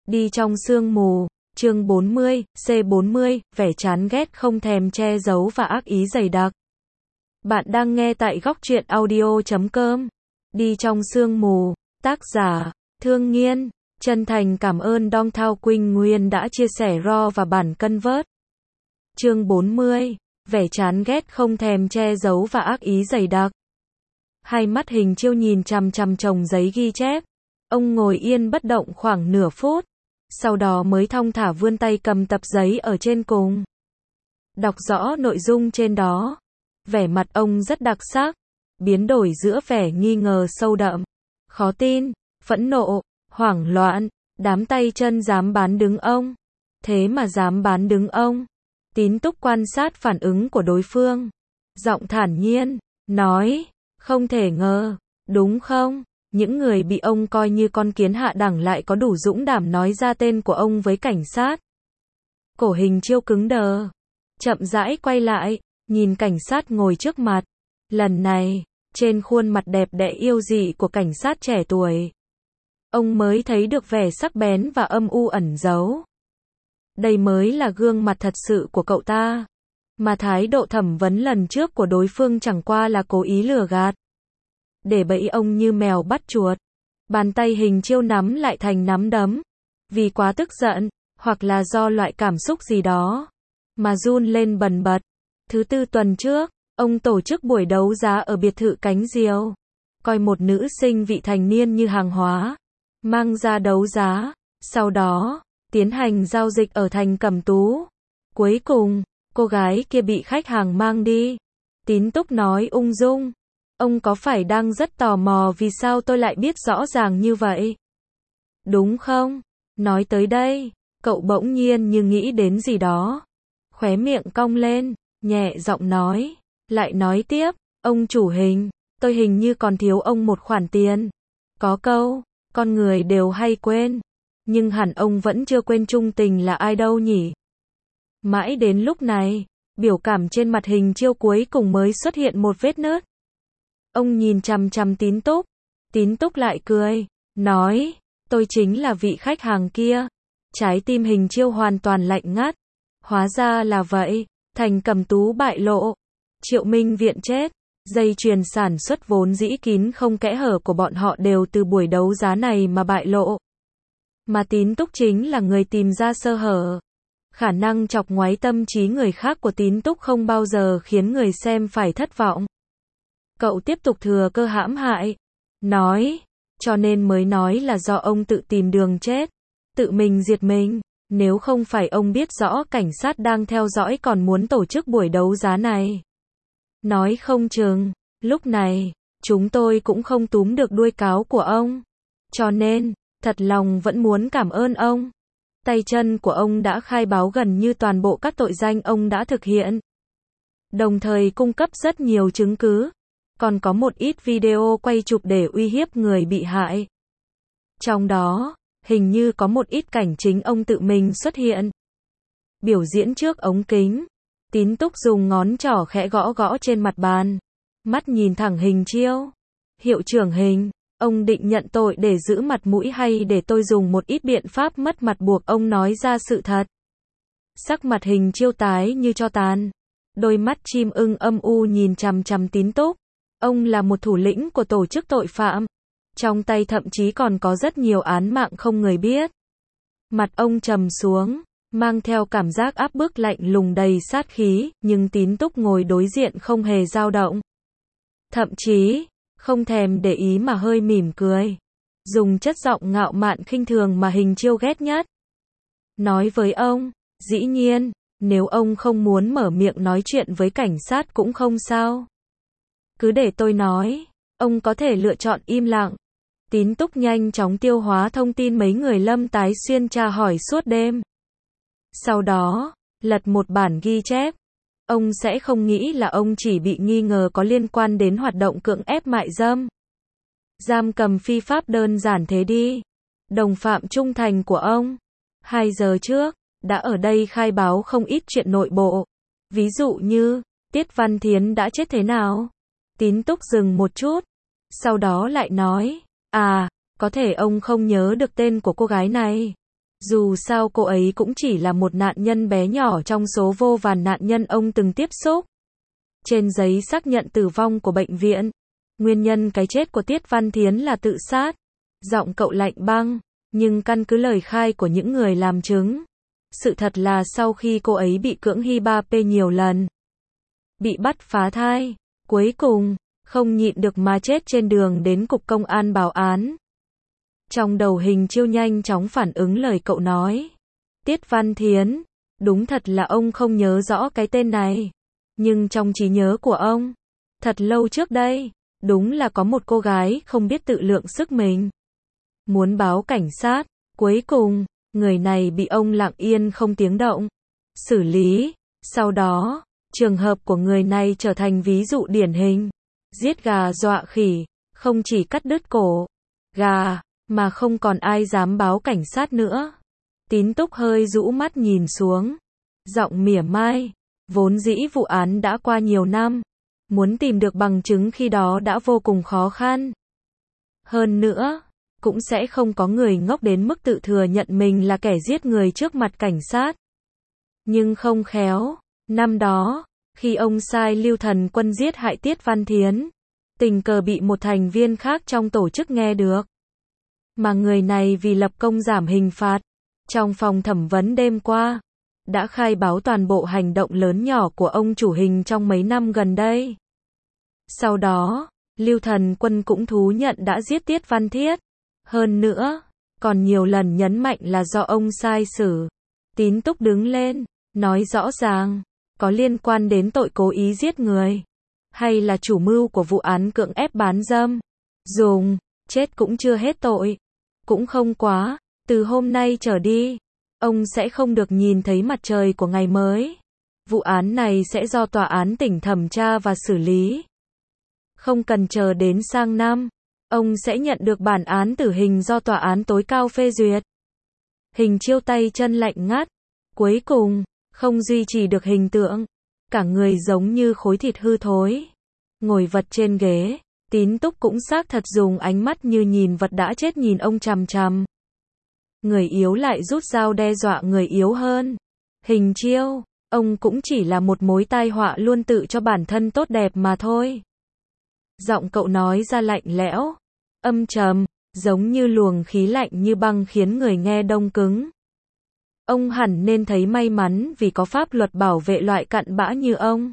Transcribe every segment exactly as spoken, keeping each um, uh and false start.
Đi trong sương mù, chương bốn mươi, C bốn mươi, vẻ chán ghét không thèm che giấu và ác ý dày đặc. Bạn đang nghe tại góc truyện audio chấm com. Đi trong sương mù, tác giả, Thương Nghiên, chân thành cảm ơn Dong Thao Quynh Nguyên đã chia sẻ raw và bản cân vớt. Chương bốn mươi, vẻ chán ghét không thèm che giấu và ác ý dày đặc. Hai mắt Hình Chiêu nhìn chằm chằm chồng giấy ghi chép. Ông ngồi yên bất động khoảng nửa phút, sau đó mới thong thả vươn tay cầm tập giấy ở trên cùng. Đọc rõ nội dung trên đó. Vẻ mặt ông rất đặc sắc, biến đổi giữa vẻ nghi ngờ sâu đậm, khó tin, phẫn nộ, hoảng loạn. Đám tay chân dám bán đứng ông. Thế mà dám bán đứng ông. Tín Túc quan sát phản ứng của đối phương. Giọng thản nhiên, nói, không thể ngờ, đúng không? Những người bị ông coi như con kiến hạ đẳng lại có đủ dũng đảm nói ra tên của ông với cảnh sát. Cổ Hình Chiêu cứng đờ, chậm rãi quay lại, nhìn cảnh sát ngồi trước mặt. Lần này, trên khuôn mặt đẹp đẽ yêu dị của cảnh sát trẻ tuổi, ông mới thấy được vẻ sắc bén và âm u ẩn giấu. Đây mới là gương mặt thật sự của cậu ta. Mà thái độ thẩm vấn lần trước của đối phương chẳng qua là cố ý lừa gạt, để bẫy ông như mèo bắt chuột. Bàn tay Hình Chiêu nắm lại thành nắm đấm. Vì quá tức giận, hoặc là do loại cảm xúc gì đó, mà run lên bần bật. Thứ tư tuần trước, ông tổ chức buổi đấu giá ở biệt thự Cánh Diều. Coi một nữ sinh vị thành niên như hàng hóa, mang ra đấu giá. Sau đó, tiến hành giao dịch ở thành Cẩm Tú. Cuối cùng, cô gái kia bị khách hàng mang đi. Tín Túc nói ung dung. Ông có phải đang rất tò mò vì sao tôi lại biết rõ ràng như vậy? Đúng không? Nói tới đây, cậu bỗng nhiên như nghĩ đến gì đó. Khóe miệng cong lên, nhẹ giọng nói. Lại nói tiếp, ông chủ Hình, tôi hình như còn thiếu ông một khoản tiền. Có câu, con người đều hay quên. Nhưng hẳn ông vẫn chưa quên trung tình là ai đâu nhỉ? Mãi đến lúc này, biểu cảm trên mặt Hình Chiêu cuối cùng mới xuất hiện một vết nứt. Ông nhìn chằm chằm Tín Túc. Tín Túc lại cười, nói, tôi chính là vị khách hàng kia. Trái tim Hình Chiêu hoàn toàn lạnh ngắt. Hóa ra là vậy, thành Cẩm Tú bại lộ. Triệu Minh Viện chết. Dây chuyền sản xuất vốn dĩ kín không kẽ hở của bọn họ đều từ buổi đấu giá này mà bại lộ. Mà Tín Túc chính là người tìm ra sơ hở. Khả năng chọc ngoáy tâm trí người khác của Tín Túc không bao giờ khiến người xem phải thất vọng. Cậu tiếp tục thừa cơ hãm hại. Nói, cho nên mới nói là do ông tự tìm đường chết. Tự mình diệt mình. Nếu không phải ông biết rõ cảnh sát đang theo dõi còn muốn tổ chức buổi đấu giá này. Nói không chừng, lúc này, chúng tôi cũng không túm được đuôi cáo của ông. Cho nên, thật lòng vẫn muốn cảm ơn ông. Tay chân của ông đã khai báo gần như toàn bộ các tội danh ông đã thực hiện. Đồng thời cung cấp rất nhiều chứng cứ. Còn có một ít video quay chụp để uy hiếp người bị hại. Trong đó, hình như có một ít cảnh chính ông tự mình xuất hiện. Biểu diễn trước ống kính. Tín Túc dùng ngón trỏ khẽ gõ gõ trên mặt bàn. Mắt nhìn thẳng Hình Chiêu. Hiệu trưởng Hình, ông định nhận tội để giữ mặt mũi hay để tôi dùng một ít biện pháp mất mặt buộc ông nói ra sự thật? Sắc mặt Hình Chiêu tái như tro tàn. Đôi mắt chim ưng âm u nhìn chằm chằm Tín Túc. Ông là một thủ lĩnh của tổ chức tội phạm. Trong tay thậm chí còn có rất nhiều án mạng không người biết. Mặt ông trầm xuống, mang theo cảm giác áp bức lạnh lùng đầy sát khí, nhưng Tín Túc ngồi đối diện không hề dao động. Thậm chí, không thèm để ý mà hơi mỉm cười. Dùng chất giọng ngạo mạn khinh thường mà Hình Chiêu ghét nhất. Nói với ông, dĩ nhiên, nếu ông không muốn mở miệng nói chuyện với cảnh sát cũng không sao. Cứ để tôi nói, ông có thể lựa chọn im lặng. Tín Túc nhanh chóng tiêu hóa thông tin mấy người Lâm Tái Xuyên tra hỏi suốt đêm. Sau đó, lật một bản ghi chép. Ông sẽ không nghĩ là ông chỉ bị nghi ngờ có liên quan đến hoạt động cưỡng ép mại dâm. Giam cầm phi pháp đơn giản thế đi. Đồng phạm trung thành của ông, hai giờ trước, đã ở đây khai báo không ít chuyện nội bộ. Ví dụ như, Tiết Văn Thiến đã chết thế nào? Tín Túc dừng một chút. Sau đó lại nói, à, có thể ông không nhớ được tên của cô gái này. Dù sao cô ấy cũng chỉ là một nạn nhân bé nhỏ trong số vô vàn nạn nhân ông từng tiếp xúc. Trên giấy xác nhận tử vong của bệnh viện, nguyên nhân cái chết của Tiết Văn Thiến là tự sát. Giọng cậu lạnh băng, nhưng căn cứ lời khai của những người làm chứng, sự thật là sau khi cô ấy bị cưỡng hi ba p nhiều lần, bị bắt phá thai, cuối cùng, không nhịn được mà chết trên đường đến cục công an báo án. Trong đầu Hình Chiêu nhanh chóng phản ứng lời cậu nói. Tiết Văn Thiến, đúng thật là ông không nhớ rõ cái tên này. Nhưng trong trí nhớ của ông, thật lâu trước đây, đúng là có một cô gái không biết tự lượng sức mình. Muốn báo cảnh sát, cuối cùng, người này bị ông lặng yên không tiếng động xử lý. Sau đó, trường hợp của người này trở thành ví dụ điển hình. Giết gà dọa khỉ, không chỉ cắt đứt cổ gà, mà không còn ai dám báo cảnh sát nữa. Tín Túc hơi rũ mắt nhìn xuống, giọng mỉa mai, vốn dĩ vụ án đã qua nhiều năm, muốn tìm được bằng chứng khi đó đã vô cùng khó khăn. Hơn nữa, cũng sẽ không có người ngốc đến mức tự thừa nhận mình là kẻ giết người trước mặt cảnh sát. Nhưng không khéo, năm đó, khi ông sai Lưu Thần Quân giết hại Tiết Văn Thiến, tình cờ bị một thành viên khác trong tổ chức nghe được. Mà người này vì lập công giảm hình phạt, trong phòng thẩm vấn đêm qua, đã khai báo toàn bộ hành động lớn nhỏ của ông chủ Hình trong mấy năm gần đây. Sau đó, Lưu Thần Quân cũng thú nhận đã giết Tiết Văn Thiết. Hơn nữa, còn nhiều lần nhấn mạnh là do ông sai xử. Tín Túc đứng lên, nói rõ ràng, có liên quan đến tội cố ý giết người, hay là chủ mưu của vụ án cưỡng ép bán dâm. Dùng, chết cũng chưa hết tội. Cũng không quá, từ hôm nay trở đi, ông sẽ không được nhìn thấy mặt trời của ngày mới. Vụ án này sẽ do tòa án tỉnh thẩm tra và xử lý. Không cần chờ đến sang năm, ông sẽ nhận được bản án tử hình do tòa án tối cao phê duyệt. Hình Chiêu tay chân lạnh ngắt, cuối cùng, không duy trì được hình tượng, cả người giống như khối thịt hư thối. Ngồi vật trên ghế, Tín Túc cũng xác thật dùng ánh mắt như nhìn vật đã chết nhìn ông chằm chằm. Người yếu lại rút dao đe dọa người yếu hơn. Hình Chiêu, ông cũng chỉ là một mối tai họa luôn tự cho bản thân tốt đẹp mà thôi. Giọng cậu nói ra lạnh lẽo, âm trầm, giống như luồng khí lạnh như băng khiến người nghe đông cứng. Ông hẳn nên thấy may mắn vì có pháp luật bảo vệ loại cặn bã như ông.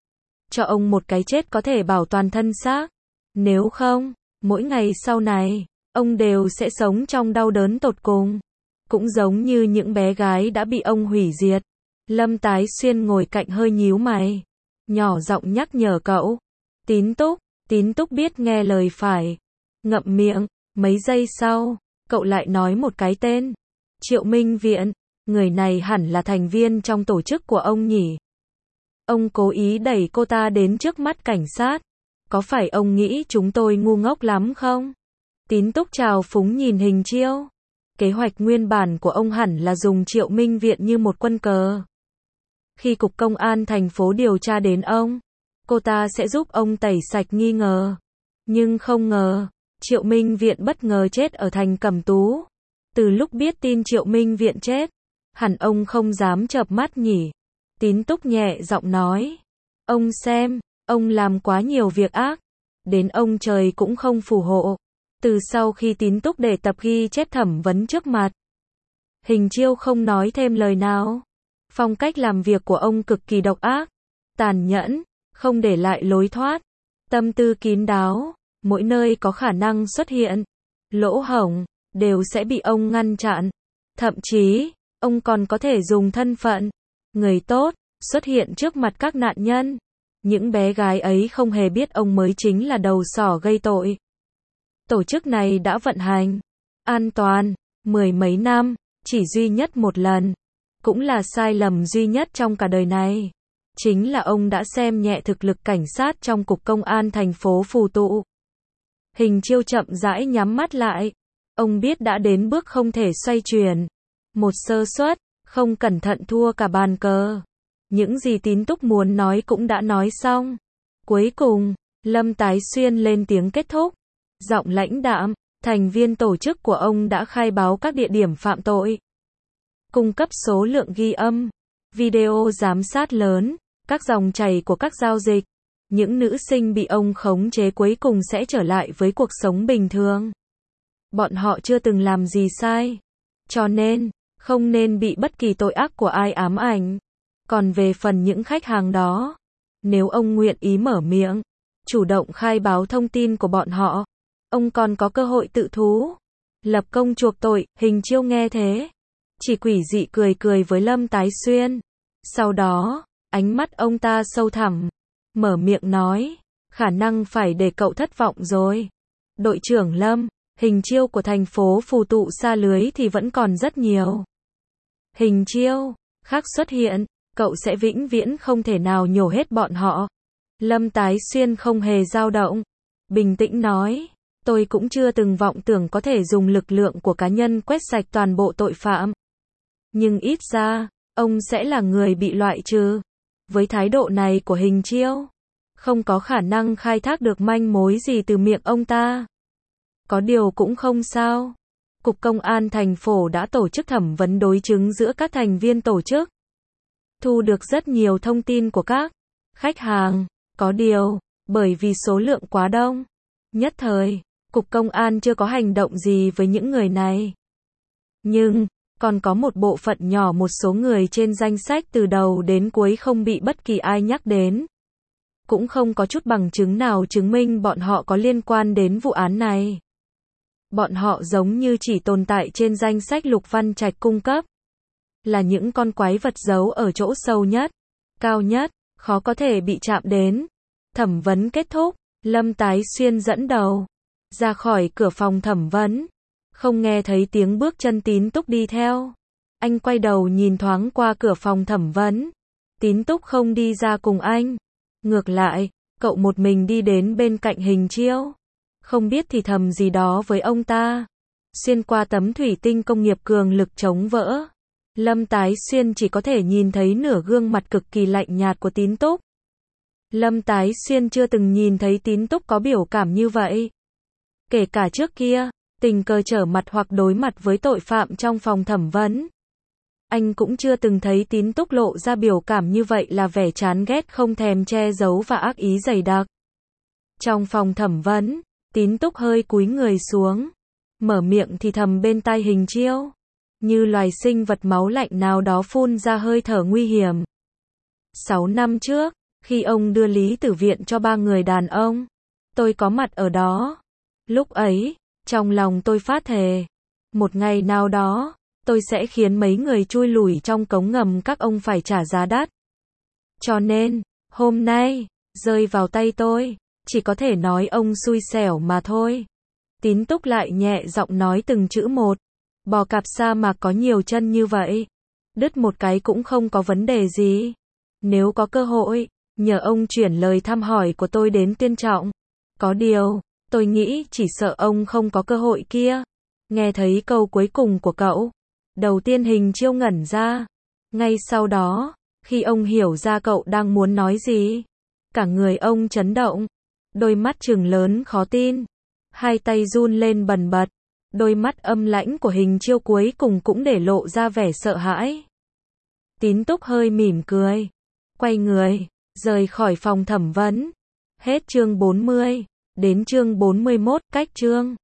Cho ông một cái chết có thể bảo toàn thân xác. Nếu không, mỗi ngày sau này, ông đều sẽ sống trong đau đớn tột cùng. Cũng giống như những bé gái đã bị ông hủy diệt. Lâm Tái Xuyên ngồi cạnh hơi nhíu mày, nhỏ giọng nhắc nhở cậu. Tín Túc, Tín Túc biết nghe lời phải. Ngậm miệng, mấy giây sau, cậu lại nói một cái tên. Triệu Minh Viện, người này hẳn là thành viên trong tổ chức của ông nhỉ. Ông cố ý đẩy cô ta đến trước mắt cảnh sát. Có phải ông nghĩ chúng tôi ngu ngốc lắm không? Tín Túc trào phúng nhìn Hình Chiêu. Kế hoạch nguyên bản của ông hẳn là dùng Triệu Minh Viện như một quân cờ. Khi cục công an thành phố điều tra đến ông, cô ta sẽ giúp ông tẩy sạch nghi ngờ. Nhưng không ngờ, Triệu Minh Viện bất ngờ chết ở thành Cẩm Tú. Từ lúc biết tin Triệu Minh Viện chết, hẳn ông không dám chợp mắt nhỉ. Tín Túc nhẹ giọng nói. Ông xem, ông làm quá nhiều việc ác. Đến ông trời cũng không phù hộ. Từ sau khi Tín Túc để tập ghi chép thẩm vấn trước mặt, Hình Chiêu không nói thêm lời nào. Phong cách làm việc của ông cực kỳ độc ác, tàn nhẫn, không để lại lối thoát. Tâm tư kín đáo, mỗi nơi có khả năng xuất hiện lỗ hổng, đều sẽ bị ông ngăn chặn. Thậm chí, ông còn có thể dùng thân phận người tốt, xuất hiện trước mặt các nạn nhân. Những bé gái ấy không hề biết ông mới chính là đầu sỏ gây tội. Tổ chức này đã vận hành an toàn mười mấy năm, chỉ duy nhất một lần, cũng là sai lầm duy nhất trong cả đời này. Chính là ông đã xem nhẹ thực lực cảnh sát trong cục công an thành phố Phù Tụ. Hình Chiêu chậm rãi nhắm mắt lại. Ông biết đã đến bước không thể xoay chuyển. Một sơ suất, không cẩn thận thua cả bàn cờ. Những gì Tín Túc muốn nói cũng đã nói xong. Cuối cùng, Lâm Tái Xuyên lên tiếng kết thúc. Giọng lãnh đạm, thành viên tổ chức của ông đã khai báo các địa điểm phạm tội. cung cấp số lượng ghi âm, video giám sát lớn, các dòng chảy của các giao dịch. Những nữ sinh bị ông khống chế cuối cùng sẽ trở lại với cuộc sống bình thường. Bọn họ chưa từng làm gì sai. Cho nên, không nên bị bất kỳ tội ác của ai ám ảnh. Còn về phần những khách hàng đó, nếu ông nguyện ý mở miệng, chủ động khai báo thông tin của bọn họ, ông còn có cơ hội tự thú, lập công chuộc tội. Hình Chiêu nghe thế, chỉ quỷ dị cười cười với Lâm Tái Xuyên. Sau đó, ánh mắt ông ta sâu thẳm, mở miệng nói, khả năng phải để cậu thất vọng rồi. Đội trưởng Lâm, hình chiêu của thành phố phù tụ xa lưới thì vẫn còn rất nhiều. Hình chiêu, khác xuất hiện, cậu sẽ vĩnh viễn không thể nào nhổ hết bọn họ. Lâm Tái Xuyên không hề dao động, bình tĩnh nói, tôi cũng chưa từng vọng tưởng có thể dùng lực lượng của cá nhân quét sạch toàn bộ tội phạm. Nhưng ít ra, ông sẽ là người bị loại trừ. Với thái độ này của Hình Chiêu, không có khả năng khai thác được manh mối gì từ miệng ông ta. Có điều cũng không sao. Cục Công an thành phố đã tổ chức thẩm vấn đối chứng giữa các thành viên tổ chức. Thu được rất nhiều thông tin của các khách hàng. Có điều, bởi vì số lượng quá đông, nhất thời, Cục Công an chưa có hành động gì với những người này. Nhưng, còn có một bộ phận nhỏ một số người trên danh sách từ đầu đến cuối không bị bất kỳ ai nhắc đến. Cũng không có chút bằng chứng nào chứng minh bọn họ có liên quan đến vụ án này. Bọn họ giống như chỉ tồn tại trên danh sách Lục Văn Trạch cung cấp. Là những con quái vật giấu ở chỗ sâu nhất, cao nhất, khó có thể bị chạm đến. Thẩm vấn kết thúc, Lâm Tái Xuyên dẫn đầu ra khỏi cửa phòng thẩm vấn. Không nghe thấy tiếng bước chân Tín Túc đi theo. Anh quay đầu nhìn thoáng qua cửa phòng thẩm vấn. Tín Túc không đi ra cùng anh. Ngược lại, cậu một mình đi đến bên cạnh Hình Chiêu. Không biết thì thầm gì đó với ông ta. Xuyên qua tấm thủy tinh công nghiệp cường lực chống vỡ, Lâm Tái Xuyên chỉ có thể nhìn thấy nửa gương mặt cực kỳ lạnh nhạt của Tín Túc. Lâm Tái Xuyên chưa từng nhìn thấy Tín Túc có biểu cảm như vậy. Kể cả trước kia, tình cờ trở mặt hoặc đối mặt với tội phạm trong phòng thẩm vấn, anh cũng chưa từng thấy Tín Túc lộ ra biểu cảm như vậy, là vẻ chán ghét không thèm che giấu và ác ý dày đặc. Trong phòng thẩm vấn, Tín Túc hơi cúi người xuống, mở miệng thì thầm bên tai Hình Chiêu, như loài sinh vật máu lạnh nào đó phun ra hơi thở nguy hiểm. Sáu năm trước, khi ông đưa Lý Tử Viện cho ba người đàn ông, tôi có mặt ở đó. Lúc ấy, trong lòng tôi phát thề, một ngày nào đó, tôi sẽ khiến mấy người chui lủi trong cống ngầm các ông phải trả giá đắt. Cho nên, hôm nay, rơi vào tay tôi, chỉ có thể nói ông xui xẻo mà thôi. Tín Túc lại nhẹ giọng nói từng chữ một. Bò cạp sa mạc có nhiều chân như vậy, đứt một cái cũng không có vấn đề gì. Nếu có cơ hội, nhờ ông chuyển lời thăm hỏi của tôi đến Tuyên Trọng. Có điều, tôi nghĩ chỉ sợ ông không có cơ hội kia. Nghe thấy câu cuối cùng của cậu, đầu tiên Hình Chiêu ngẩn ra. Ngay sau đó, khi ông hiểu ra cậu đang muốn nói gì, cả người ông chấn động, đôi mắt trừng lớn khó tin, hai tay run lên bần bật. Đôi mắt âm lãnh của Hình Chiêu cuối cùng cũng để lộ ra vẻ sợ hãi. Tín Túc hơi mỉm cười, quay người, rời khỏi phòng thẩm vấn. Hết chương bốn mươi, đến chương bốn mươi mốt, cách chương.